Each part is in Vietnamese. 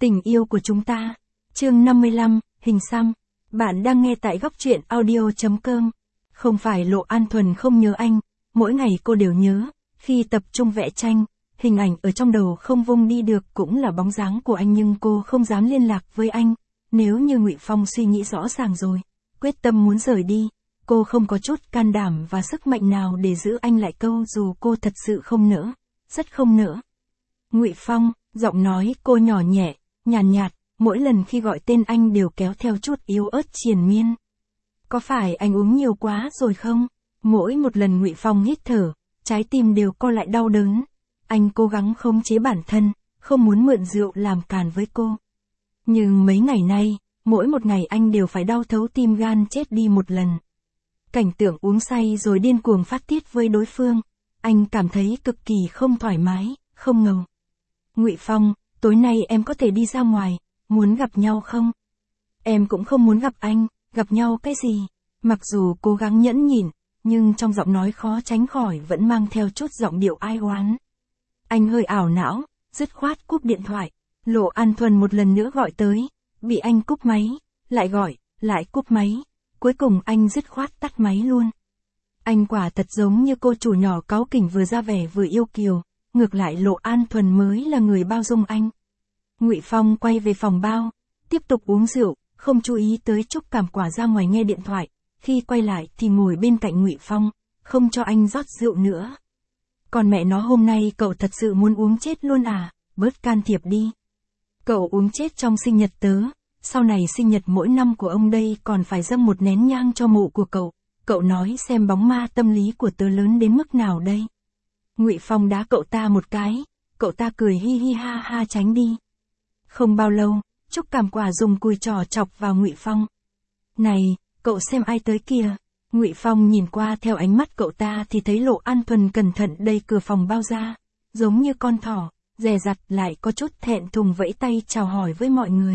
Tình yêu của chúng ta. Chương 55, hình xăm. Bạn đang nghe tại góc truyện audio.com. Không phải Lộ An Thuần không nhớ anh, mỗi ngày cô đều nhớ, khi tập trung vẽ tranh, hình ảnh ở trong đầu không vung đi được cũng là bóng dáng của anh, nhưng cô không dám liên lạc với anh. Nếu như Ngụy Phong suy nghĩ rõ ràng rồi, quyết tâm muốn rời đi, cô không có chút can đảm và sức mạnh nào để giữ anh lại câu dù cô thật sự không nỡ, rất không nỡ. Ngụy Phong, giọng nói cô nhỏ nhẹ, nhàn nhạt, mỗi lần khi gọi tên anh đều kéo theo chút yếu ớt triền miên. Có phải anh uống nhiều quá rồi không? Mỗi một lần Ngụy Phong hít thở, trái tim đều co lại đau đớn. Anh cố gắng khống chế bản thân, không muốn mượn rượu làm càn với cô. Nhưng mấy ngày nay, mỗi một ngày anh đều phải đau thấu tim gan chết đi một lần. Cảnh tượng uống say rồi điên cuồng phát tiết với đối phương, anh cảm thấy cực kỳ không thoải mái, không ngầu. Ngụy Phong, tối nay em có thể đi ra ngoài, muốn gặp nhau không? Em cũng không muốn gặp anh, gặp nhau cái gì? Mặc dù cố gắng nhẫn nhịn, nhưng trong giọng nói khó tránh khỏi vẫn mang theo chút giọng điệu ai oán. Anh hơi ảo não, dứt khoát cúp điện thoại. Lộ An Thuần một lần nữa gọi tới, bị anh cúp máy, lại gọi, lại cúp máy. Cuối cùng anh dứt khoát tắt máy luôn. Anh quả thật giống như cô chủ nhỏ cáu kỉnh vừa ra vẻ vừa yêu kiều, ngược lại Lộ An Thuần mới là người bao dung anh. Ngụy Phong quay về phòng bao, tiếp tục uống rượu, không chú ý tới Trúc Cảm Quả ra ngoài nghe điện thoại, khi quay lại thì ngồi bên cạnh Ngụy Phong, không cho anh rót rượu nữa. Còn mẹ nó, hôm nay cậu thật sự muốn uống chết luôn à, bớt can thiệp đi. Cậu uống chết trong sinh nhật tớ, sau này sinh nhật mỗi năm của ông đây còn phải dâng một nén nhang cho mộ của cậu nói xem bóng ma tâm lý của tớ lớn đến mức nào đây. Ngụy Phong đá cậu ta một cái, cậu ta cười hi hi ha ha tránh đi. Không bao lâu, Trúc Cảm Quả dùng cùi trỏ chọc vào Ngụy Phong. Này, cậu xem ai tới kìa. Ngụy Phong nhìn qua theo ánh mắt cậu ta thì thấy Lộ An Thuần cẩn thận đẩy cửa phòng bao ra, giống như con thỏ, dè dặt lại có chút thẹn thùng vẫy tay chào hỏi với mọi người.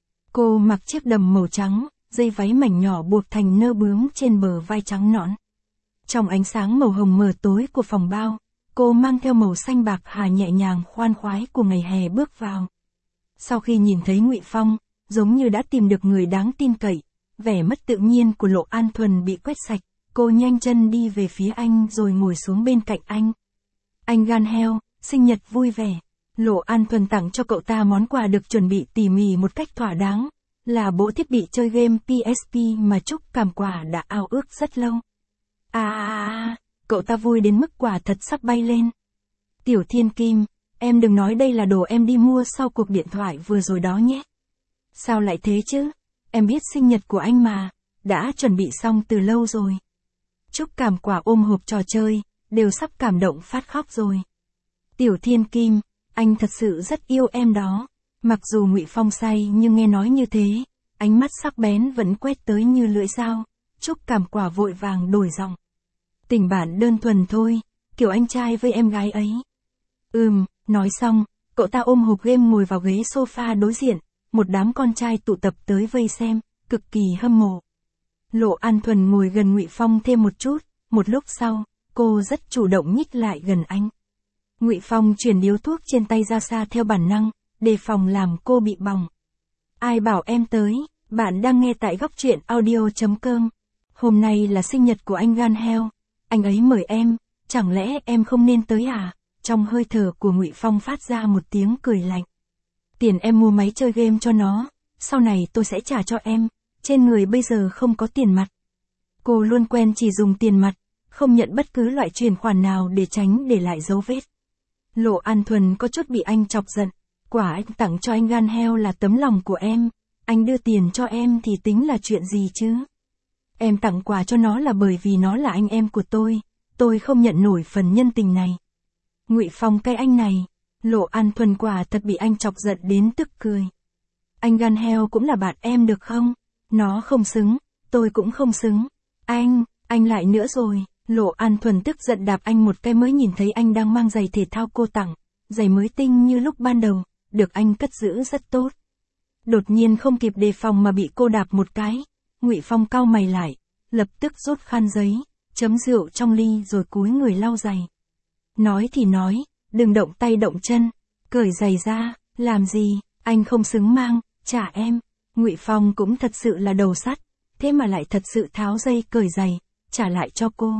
Cô mặc chiếc đầm màu trắng, dây váy mảnh nhỏ buộc thành nơ bướm trên bờ vai trắng nõn. Trong ánh sáng màu hồng mờ tối của phòng bao, cô mang theo màu xanh bạc hà nhẹ nhàng khoan khoái của ngày hè bước vào. Sau khi nhìn thấy Ngụy Phong, giống như đã tìm được người đáng tin cậy, vẻ mất tự nhiên của Lộ An Thuần bị quét sạch, cô nhanh chân đi về phía anh rồi ngồi xuống bên cạnh anh. Anh gan heo, sinh nhật vui vẻ. Lộ An Thuần tặng cho cậu ta món quà được chuẩn bị tỉ mỉ một cách thỏa đáng, là bộ thiết bị chơi game PSP mà Trúc Cảm Quả đã ao ước rất lâu. Cậu ta vui đến mức quả thật sắp bay lên. Tiểu Thiên Kim, em đừng nói đây là đồ em đi mua sau cuộc điện thoại vừa rồi đó nhé. Sao lại thế chứ? Em biết sinh nhật của anh mà, đã chuẩn bị xong từ lâu rồi. Trúc Cảm Quả ôm hộp trò chơi, đều sắp cảm động phát khóc rồi. Tiểu Thiên Kim, anh thật sự rất yêu em đó. Mặc dù Ngụy Phong say nhưng nghe nói như thế, ánh mắt sắc bén vẫn quét tới như lưỡi dao. Trúc Cảm Quả vội vàng đổi giọng. Tình bạn đơn thuần thôi, kiểu anh trai với em gái ấy. Nói xong, cậu ta ôm hộp game ngồi vào ghế sofa đối diện, một đám con trai tụ tập tới vây xem, cực kỳ hâm mộ. Lộ An Thuần ngồi gần Ngụy Phong thêm một chút, một lúc sau, cô rất chủ động nhích lại gần anh. Ngụy Phong chuyển điếu thuốc trên tay ra xa theo bản năng, đề phòng làm cô bị bỏng. Ai bảo em tới, bạn đang nghe tại góc truyện audio.com. Hôm nay là sinh nhật của anh gan heo, anh ấy mời em, chẳng lẽ em không nên tới à? Trong hơi thở của Ngụy Phong phát ra một tiếng cười lạnh. Tiền em mua máy chơi game cho nó, sau này tôi sẽ trả cho em, trên người bây giờ không có tiền mặt. Cô luôn quen chỉ dùng tiền mặt, không nhận bất cứ loại chuyển khoản nào để tránh để lại dấu vết. Lộ An Thuần có chút bị anh chọc giận, quả anh tặng cho anh gan heo là tấm lòng của em, anh đưa tiền cho em thì tính là chuyện gì chứ? Em tặng quà cho nó là bởi vì nó là anh em của tôi không nhận nổi phần nhân tình này. Ngụy Phong cái anh này, Lộ An Thuần quả thật bị anh chọc giận đến tức cười. Anh gan heo cũng là bạn em được không? Nó không xứng, tôi cũng không xứng. Anh lại nữa rồi. Lộ An Thuần tức giận đạp anh một cái mới nhìn thấy anh đang mang giày thể thao cô tặng, giày mới tinh như lúc ban đầu, được anh cất giữ rất tốt. Đột nhiên không kịp đề phòng mà bị cô đạp một cái, Ngụy Phong cau mày lại, lập tức rút khăn giấy, chấm rượu trong ly rồi cúi người lau giày. Nói thì nói, đừng động tay động chân, cởi giày ra, làm gì, Anh không xứng mang, trả em. Ngụy Phong cũng thật sự là đầu sắt, thế mà lại thật sự tháo dây cởi giày, trả lại cho cô.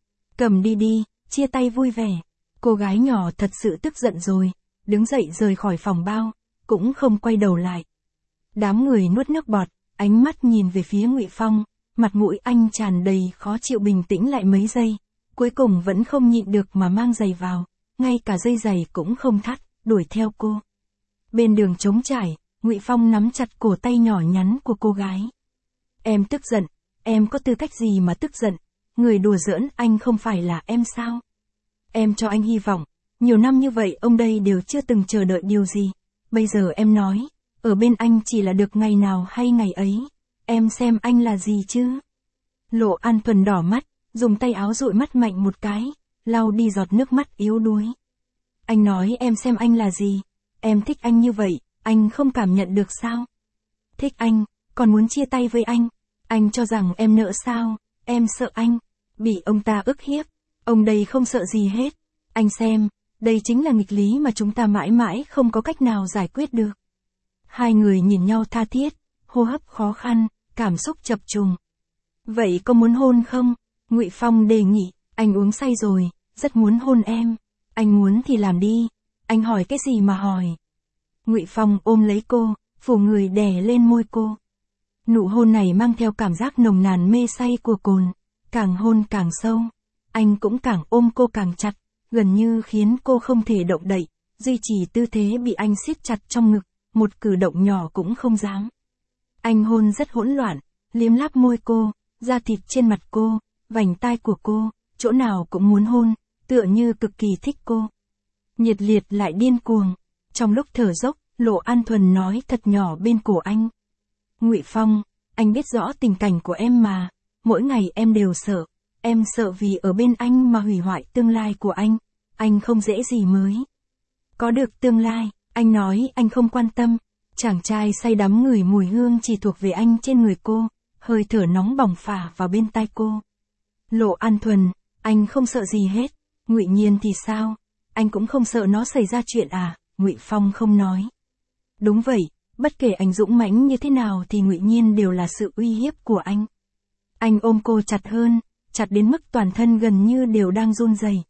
Cầm đi đi, chia tay vui vẻ. Cô gái nhỏ thật sự tức giận rồi, đứng dậy rời khỏi phòng bao, cũng không quay đầu lại. Đám người nuốt nước bọt, ánh mắt nhìn về phía Ngụy Phong, mặt mũi anh tràn đầy khó chịu, bình tĩnh lại mấy giây, cuối cùng vẫn không nhịn được mà mang giày vào, ngay cả dây giày cũng không thắt, đuổi theo cô. Bên đường trống trải, Ngụy Phong nắm chặt cổ tay nhỏ nhắn của cô gái. Em tức giận, em có tư cách gì mà tức giận, người đùa giỡn anh không phải là em sao? Em cho anh hy vọng, nhiều năm như vậy ông đây đều chưa từng chờ đợi điều gì, bây giờ em nói, ở bên anh chỉ là được ngày nào hay ngày ấy, em xem anh là gì chứ? Lộ An Thuần đỏ mắt, dùng tay áo dụi mắt mạnh một cái, lau đi giọt nước mắt yếu đuối. Anh nói em xem anh là gì? Em thích anh như vậy, anh không cảm nhận được sao? Thích anh, còn muốn chia tay với anh cho rằng em nỡ sao? Em sợ anh, bị ông ta ức hiếp, ông đây không sợ gì hết. Anh xem, đây chính là nghịch lý mà chúng ta mãi mãi không có cách nào giải quyết được. Hai người nhìn nhau tha thiết, hô hấp khó khăn, cảm xúc chập trùng. Vậy có muốn hôn không? Ngụy Phong đề nghị, anh uống say rồi, rất muốn hôn em. Anh muốn thì làm đi, anh hỏi cái gì mà hỏi. Ngụy Phong ôm lấy cô, phủ người đè lên môi cô. Nụ hôn này mang theo cảm giác nồng nàn mê say của cồn, càng hôn càng sâu. Anh cũng càng ôm cô càng chặt, gần như khiến cô không thể động đậy, duy trì tư thế bị anh siết chặt trong ngực, một cử động nhỏ cũng không dám. Anh hôn rất hỗn loạn, liếm láp môi cô, da thịt trên mặt cô, vành tai của cô, chỗ nào cũng muốn hôn, tựa như cực kỳ thích cô. Nhiệt liệt lại điên cuồng. Trong lúc thở dốc, Lộ An Thuần nói thật nhỏ bên cổ anh. Ngụy Phong, anh biết rõ tình cảnh của em mà, mỗi ngày em đều sợ. Em sợ vì ở bên anh mà hủy hoại tương lai của anh không dễ gì mới có được tương lai. Anh nói anh không quan tâm. Chàng trai say đắm ngửi mùi hương chỉ thuộc về anh trên người cô, hơi thở nóng bỏng phả vào bên tai cô. Lộ An Thuần, anh không sợ gì hết. Ngụy Nhiên thì sao? Anh cũng không sợ nó xảy ra chuyện à? Ngụy Phong không nói. Đúng vậy, bất kể anh dũng mãnh như thế nào thì Ngụy Nhiên đều là sự uy hiếp của anh. Anh ôm cô chặt hơn, chặt đến mức toàn thân gần như đều đang run rẩy.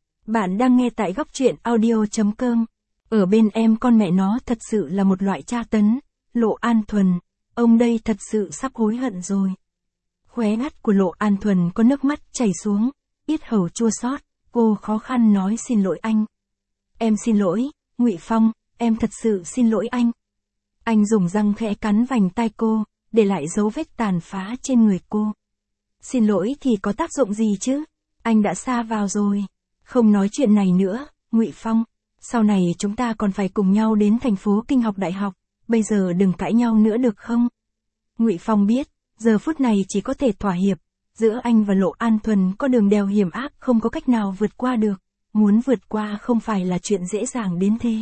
Bạn đang nghe tại góc truyện audio.com. Ở bên em con mẹ nó thật sự là một loại tra tấn. Lộ An Thuần, ông đây thật sự sắp hối hận rồi. Khóe mắt của Lộ An Thuần có nước mắt chảy xuống, yết hầu chua xót, cô khó khăn nói xin lỗi anh. Em xin lỗi, Ngụy Phong, em thật sự xin lỗi anh. Anh dùng răng khẽ cắn vành tai cô, để lại dấu vết tàn phá trên người cô. Xin lỗi thì có tác dụng gì chứ? Anh đã sa vào rồi. Không nói chuyện này nữa, Ngụy Phong. Sau này chúng ta còn phải cùng nhau đến thành phố Kinh học đại học, bây giờ đừng cãi nhau nữa được không? Ngụy Phong biết, giờ phút này chỉ có thể thỏa hiệp, giữa anh và Lộ An Thuần có đường đèo hiểm ác không có cách nào vượt qua được, muốn vượt qua không phải là chuyện dễ dàng đến thế.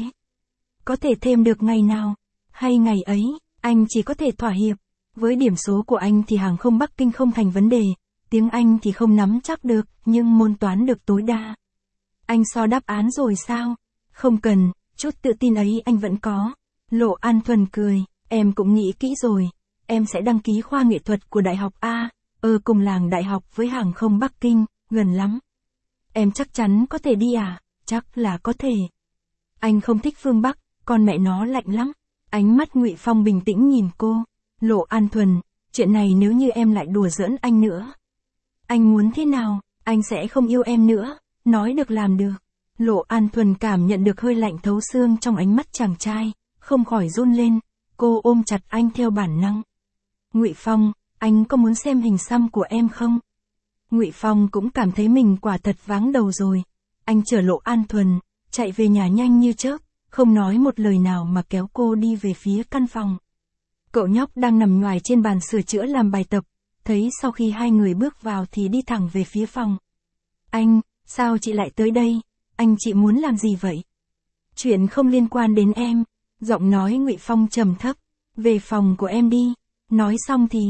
Có thể thêm được ngày nào, hay ngày ấy, anh chỉ có thể thỏa hiệp. Với điểm số của anh thì hàng không Bắc Kinh không thành vấn đề, tiếng Anh thì không nắm chắc được, nhưng môn toán được tối đa. Anh so đáp án rồi sao? Không cần, chút tự tin ấy anh vẫn có. Lộ An Thuần cười, em cũng nghĩ kỹ rồi, em sẽ đăng ký khoa nghệ thuật của Đại học A, cùng làng đại học với hàng không Bắc Kinh, gần lắm. Em chắc chắn có thể đi à? Chắc là có thể. Anh không thích phương Bắc, con mẹ nó lạnh lắm. Ánh mắt Ngụy Phong bình tĩnh nhìn cô. Lộ An Thuần, chuyện này nếu như em lại đùa giỡn anh nữa. Anh muốn thế nào? Anh sẽ không yêu em nữa. Nói được làm được. Lộ An Thuần cảm nhận được hơi lạnh thấu xương trong ánh mắt chàng trai, không khỏi run lên. Cô ôm chặt anh theo bản năng. Ngụy Phong, anh có muốn xem hình xăm của em không? Ngụy Phong cũng cảm thấy mình quả thật váng đầu rồi. Anh chở Lộ An Thuần, chạy về nhà nhanh như chớp, không nói một lời nào mà kéo cô đi về phía căn phòng. Cậu nhóc đang nằm nhoài trên bàn sửa chữa làm bài tập, thấy sau khi hai người bước vào thì đi thẳng về phía phòng. Anh, sao chị lại tới đây? Anh chị muốn làm gì vậy? Chuyện không liên quan đến em. Giọng nói Ngụy Phong trầm thấp. Về phòng của em đi. Nói xong thì,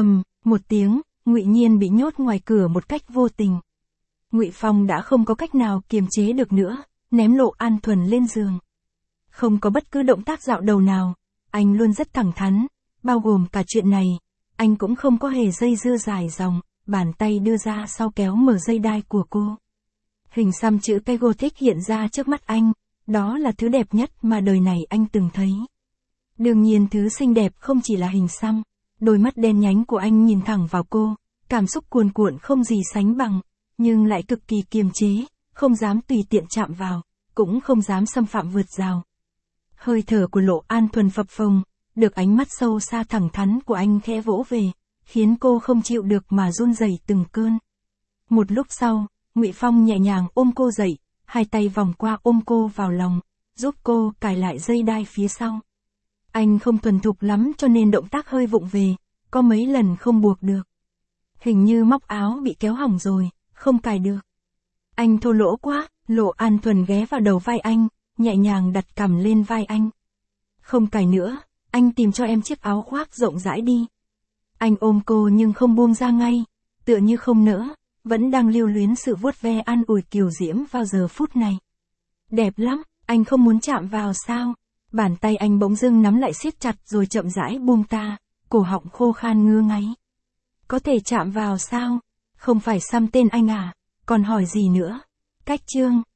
một tiếng, Ngụy Nhiên bị nhốt ngoài cửa một cách vô tình. Ngụy Phong đã không có cách nào kiềm chế được nữa, ném Lộ An Thuần lên giường. Không có bất cứ động tác dạo đầu nào, anh luôn rất thẳng thắn, bao gồm cả chuyện này, anh cũng không có hề dây dưa dài dòng, bàn tay đưa ra sau kéo mở dây đai của cô. Hình xăm chữ P Gothic hiện ra trước mắt anh, đó là thứ đẹp nhất mà đời này anh từng thấy. Đương nhiên thứ xinh đẹp không chỉ là hình xăm, đôi mắt đen nhánh của anh nhìn thẳng vào cô, cảm xúc cuồn cuộn không gì sánh bằng, nhưng lại cực kỳ kiềm chế, không dám tùy tiện chạm vào, cũng không dám xâm phạm vượt rào. Hơi thở của Lộ An Thuần phập phồng, được ánh mắt sâu xa thẳng thắn của anh khẽ vỗ về, khiến cô không chịu được mà run rẩy từng cơn. Một lúc sau, Ngụy Phong nhẹ nhàng ôm cô dậy, hai tay vòng qua ôm cô vào lòng, giúp cô cài lại dây đai phía sau. Anh không thuần thục lắm cho nên động tác hơi vụng về, có mấy lần không buộc được. Hình như móc áo bị kéo hỏng rồi, không cài được. Anh thô lỗ quá, Lộ An Thuần ghé vào đầu vai anh, nhẹ nhàng đặt cằm lên vai anh. Không cài nữa, anh tìm cho em chiếc áo khoác rộng rãi đi. Anh ôm cô nhưng không buông ra ngay, tựa như không nỡ, vẫn đang lưu luyến sự vuốt ve an ủi kiều diễm vào giờ phút này. Đẹp lắm, anh không muốn chạm vào sao? Bàn tay anh bỗng dưng nắm lại siết chặt rồi chậm rãi buông ta, cổ họng khô khan ngứa ngáy. Có thể chạm vào sao? Không phải xăm tên anh à, còn hỏi gì nữa? Cách chương